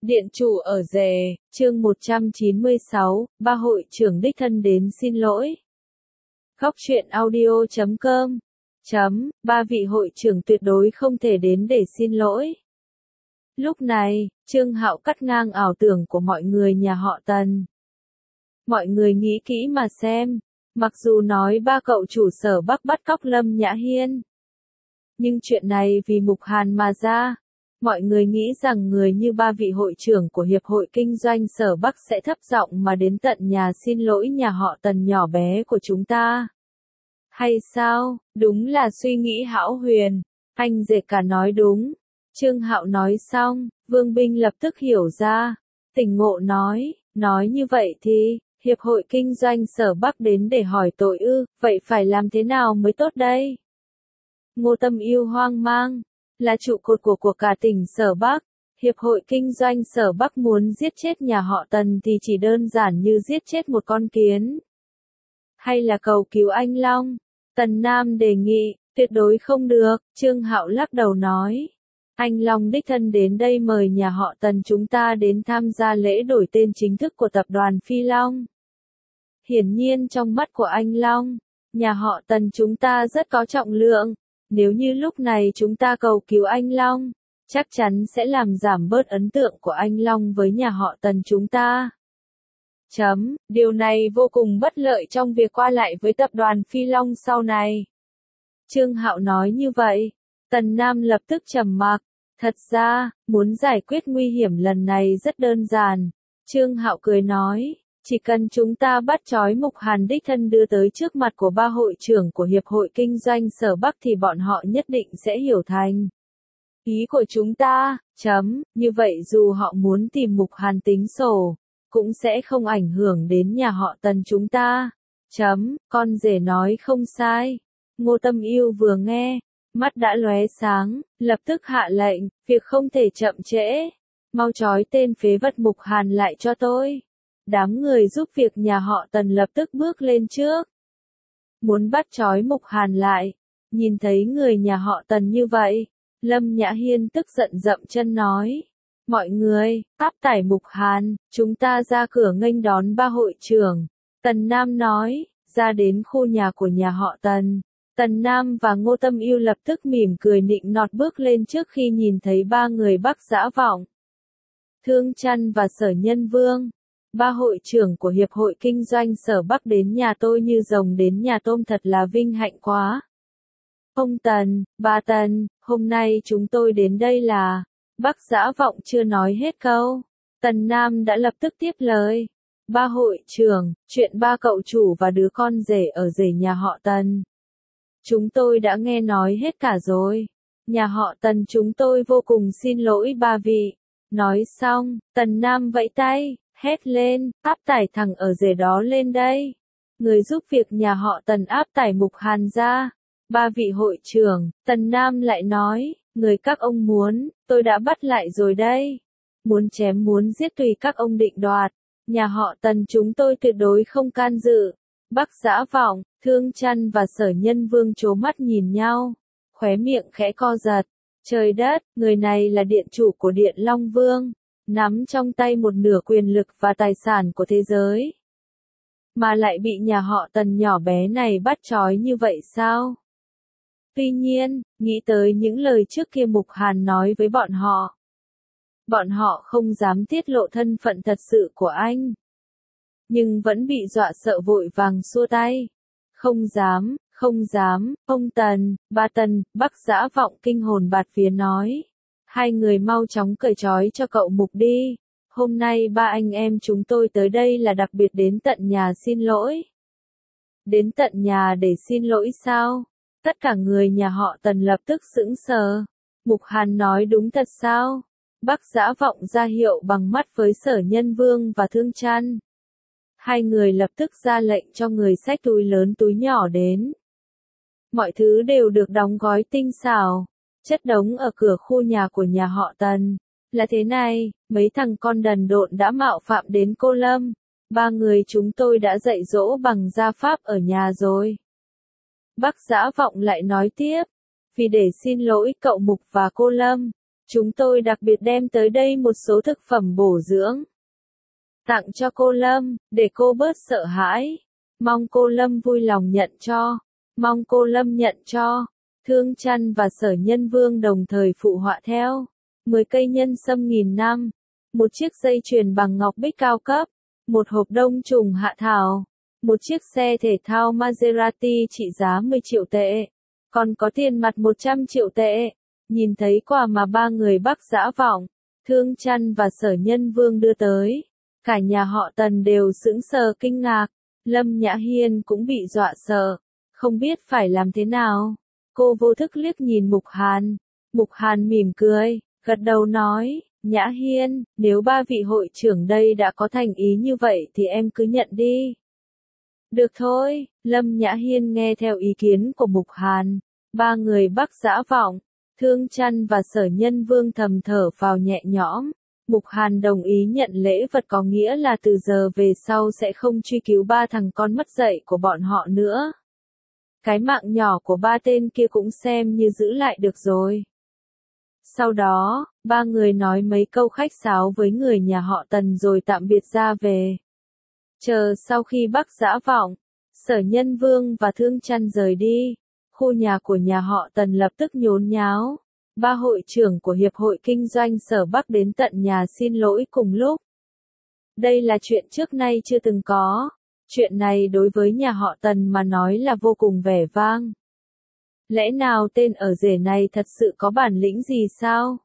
Điện chủ ở rể, chương 196, ba hội trưởng đích thân đến xin lỗi. Góc truyện audio.com ba vị hội trưởng tuyệt đối không thể đến để xin lỗi. Lúc này, Trương Hạo cắt ngang ảo tưởng của mọi người nhà họ Tần. Mọi người nghĩ kỹ mà xem, mặc dù nói ba cậu chủ Sở Bắc bắt cóc Lâm Nhã Hiên, nhưng chuyện này vì Mục Hàn mà ra. Mọi người nghĩ rằng người như ba vị hội trưởng của Hiệp hội Kinh doanh Sở Bắc sẽ thấp giọng mà đến tận nhà xin lỗi nhà họ Tần nhỏ bé của chúng ta. Hay sao? Đúng là suy nghĩ hão huyền. Anh rể cả nói đúng. Trương Hạo nói xong, Vương Binh lập tức hiểu ra. Tỉnh ngộ nói như vậy thì, Hiệp hội Kinh doanh Sở Bắc đến để hỏi tội ư, vậy phải làm thế nào mới tốt đây? Ngô Tâm Yêu hoang mang. Là trụ cột của cả tỉnh Sở Bắc, Hiệp hội Kinh doanh Sở Bắc muốn giết chết nhà họ Tần thì chỉ đơn giản như giết chết một con kiến. Hay là cầu cứu anh Long? Tần Nam đề nghị, tuyệt đối không được, Trương Hạo lắc đầu nói. Anh Long đích thân đến đây mời nhà họ Tần chúng ta đến tham gia lễ đổi tên chính thức của tập đoàn Phi Long. Hiển nhiên trong mắt của anh Long, nhà họ Tần chúng ta rất có trọng lượng. Nếu như lúc này chúng ta cầu cứu anh Long, chắc chắn sẽ làm giảm bớt ấn tượng của anh Long với nhà họ Tần chúng ta. Điều này vô cùng bất lợi trong việc qua lại với tập đoàn Phi Long sau này. Trương Hạo nói như vậy, Tần Nam lập tức trầm mặc. Thật ra, muốn giải quyết nguy hiểm lần này rất đơn giản. Trương Hạo cười nói. Chỉ cần chúng ta bắt trói Mục Hàn đích thân đưa tới trước mặt của ba hội trưởng của Hiệp hội Kinh doanh Sở Bắc thì bọn họ nhất định sẽ hiểu thành ý của chúng ta, như vậy dù họ muốn tìm Mục Hàn tính sổ, cũng sẽ không ảnh hưởng đến nhà họ Tần chúng ta, con rể nói không sai. Ngô Tâm Yêu vừa nghe, mắt đã lóe sáng, lập tức hạ lệnh, việc không thể chậm trễ, mau trói tên phế vật Mục Hàn lại cho tôi. Đám người giúp việc nhà họ Tần lập tức bước lên trước. Muốn bắt trói Mục Hàn lại. Nhìn thấy người nhà họ Tần như vậy, Lâm Nhã Hiên tức giận dậm chân nói. Mọi người, áp tải Mục Hàn, chúng ta ra cửa nghênh đón ba hội trưởng. Tần Nam nói, ra đến khu nhà của nhà họ Tần. Tần Nam và Ngô Tâm Yêu lập tức mỉm cười nịnh nọt bước lên trước khi nhìn thấy ba người Bắc Dã Vọng, Thương Chăn và Sở Nhân Vương. Ba hội trưởng của Hiệp hội Kinh doanh Sở Bắc đến nhà tôi như rồng đến nhà tôm, thật là vinh hạnh quá. Ông Tần, bà Tần, hôm nay chúng tôi đến đây là... Bắc Dã Vọng chưa nói hết câu. Tần Nam đã lập tức tiếp lời. Ba hội trưởng, chuyện ba cậu chủ và đứa con rể ở rể nhà họ Tần. Chúng tôi đã nghe nói hết cả rồi. Nhà họ Tần chúng tôi vô cùng xin lỗi ba vị. Nói xong, Tần Nam vẫy tay. Hét lên, áp tải thằng ở rể đó lên đây. Người giúp việc nhà họ Tần áp tải Mục Hàn ra. Ba vị hội trưởng, Tần Nam lại nói, người các ông muốn, tôi đã bắt lại rồi đây. Muốn chém muốn giết tùy các ông định đoạt. Nhà họ Tần chúng tôi tuyệt đối không can dự. Bắc Dã Vọng, Thương Chăn và Sở Nhân Vương trố mắt nhìn nhau. Khóe miệng khẽ co giật. Trời đất, người này là điện chủ của Điện Long Vương. Nắm trong tay một nửa quyền lực và tài sản của thế giới. Mà lại bị nhà họ Tần nhỏ bé này bắt trói như vậy sao? Tuy nhiên, nghĩ tới những lời trước kia Mục Hàn nói với bọn họ. Bọn họ không dám tiết lộ thân phận thật sự của anh. Nhưng vẫn bị dọa sợ vội vàng xua tay. Không dám, ông Tần, ba Tần, Bắc Dã Vọng kinh hồn bạt vía nói. Hai người mau chóng cởi trói cho cậu Mục đi. Hôm nay ba anh em chúng tôi tới đây là đặc biệt đến tận nhà xin lỗi. Đến tận nhà để xin lỗi sao? Tất cả người nhà họ Tần lập tức sững sờ. Mục Hàn nói đúng thật sao? Bắc Dã Vọng ra hiệu bằng mắt với Sở Nhân Vương và Thương Chăn. Hai người lập tức ra lệnh cho người xách túi lớn túi nhỏ đến. Mọi thứ đều được đóng gói tinh xảo. Chất đống ở cửa khu nhà của nhà họ Tần. Là thế này, mấy thằng con đần độn đã mạo phạm đến cô Lâm. Ba người chúng tôi đã dạy dỗ bằng gia pháp ở nhà rồi. Bắc Dã Vọng lại nói tiếp. Vì để xin lỗi cậu Mục và cô Lâm, Chúng tôi đặc biệt đem tới đây một số thực phẩm bổ dưỡng. Tặng cho cô Lâm, để cô bớt sợ hãi. Mong cô Lâm vui lòng nhận cho. Mong cô Lâm nhận cho. Thương Chăn và Sở Nhân Vương đồng thời phụ họa theo. 10 cây nhân sâm 1000 năm. Một chiếc dây chuyền bằng ngọc bích cao cấp. Một hộp đông trùng hạ thảo. Một chiếc xe thể thao Maserati trị giá 10 triệu tệ. Còn có tiền mặt 100 triệu tệ. Nhìn thấy quà mà ba người Bắc Dã Vọng, Thương Chăn và Sở Nhân Vương đưa tới. Cả nhà họ Tần đều sững sờ kinh ngạc. Lâm Nhã Hiên cũng bị dọa sợ. Không biết phải làm thế nào. Cô vô thức liếc nhìn Mục Hàn. Mục Hàn mỉm cười, gật đầu nói, Nhã Hiên, nếu ba vị hội trưởng đây đã có thành ý như vậy thì em cứ nhận đi. Được thôi, Lâm Nhã Hiên nghe theo ý kiến của Mục Hàn. Ba người Bắc Dã Vọng, Thương Chăn và Sở Nhân Vương thầm thở phào nhẹ nhõm. Mục Hàn đồng ý nhận lễ vật có nghĩa là từ giờ về sau sẽ không truy cứu ba thằng con mất dạy của bọn họ nữa. Cái mạng nhỏ của ba tên kia cũng xem như giữ lại được rồi. Sau đó, ba người nói mấy câu khách sáo với người nhà họ Tần rồi tạm biệt ra về. Chờ sau khi Bắc Dã Vọng, Sở Nhân Vương và Thương Chăn rời đi, khu nhà của nhà họ Tần lập tức nhốn nháo. Ba hội trưởng của Hiệp hội Kinh doanh Sở Bắc đến tận nhà xin lỗi cùng lúc. Đây là chuyện trước nay chưa từng có. Chuyện này đối với nhà họ Tần mà nói là vô cùng vẻ vang. Lẽ nào tên ở rể này thật sự có bản lĩnh gì sao?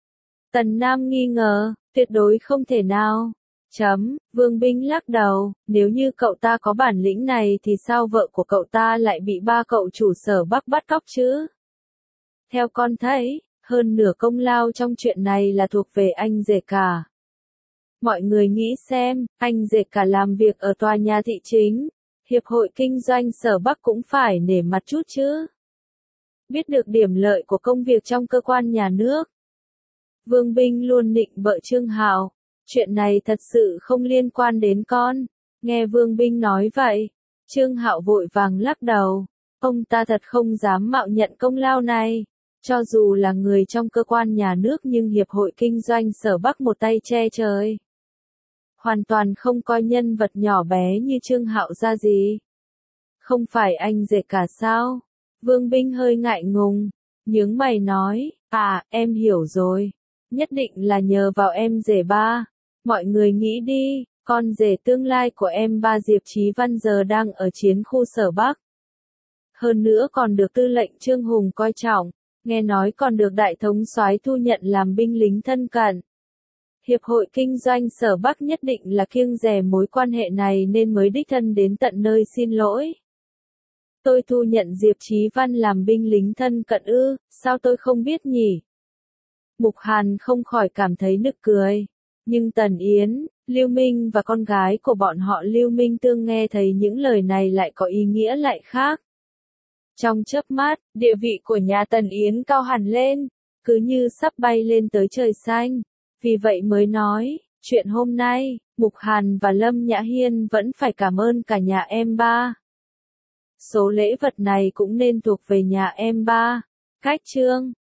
Tần Nam nghi ngờ, tuyệt đối không thể nào. Vương Binh lắc đầu, nếu như cậu ta có bản lĩnh này thì sao vợ của cậu ta lại bị ba cậu chủ Sở Bắc bắt cóc chứ? Theo con thấy, hơn nửa công lao trong chuyện này là thuộc về anh rể cả. Mọi người nghĩ xem, anh rể cả làm việc ở tòa nhà thị chính, Hiệp hội Kinh doanh Sở Bắc cũng phải nể mặt chút chứ. Biết được điểm lợi của công việc trong cơ quan nhà nước. Vương Binh luôn nịnh bợ Trương Hạo, chuyện này thật sự không liên quan đến con. Nghe Vương Binh nói vậy, Trương Hạo vội vàng lắc đầu, ông ta thật không dám mạo nhận công lao này. Cho dù là người trong cơ quan nhà nước nhưng Hiệp hội Kinh doanh Sở Bắc một tay che trời. Hoàn toàn không coi nhân vật nhỏ bé như Trương Hạo ra gì. Không phải anh rể cả sao? Vương Binh hơi ngại ngùng, nhướng mày nói, em hiểu rồi. Nhất định là nhờ vào em rể ba. Mọi người nghĩ đi, con rể tương lai của em ba Diệp Chí Văn giờ đang ở chiến khu Sở Bắc. Hơn nữa còn được tư lệnh Trương Hùng coi trọng, nghe nói còn được đại thống soái thu nhận làm binh lính thân cận. Hiệp hội Kinh doanh Sở Bắc nhất định là kiêng dè mối quan hệ này nên mới đích thân đến tận nơi xin lỗi. Tôi thu nhận Diệp Chí Văn làm binh lính thân cận ư, sao tôi không biết nhỉ? Mục Hàn không khỏi cảm thấy nực cười. Nhưng Tần Yến, Lưu Minh và con gái của bọn họ Lưu Minh Tương nghe thấy những lời này lại có ý nghĩa lại khác. Trong chớp mắt, địa vị của nhà Tần Yến cao hẳn lên, cứ như sắp bay lên tới trời xanh. Vì vậy mới nói, chuyện hôm nay, Mục Hàn và Lâm Nhã Hiên vẫn phải cảm ơn cả nhà em ba. Số lễ vật này cũng nên thuộc về nhà em ba. Cách chương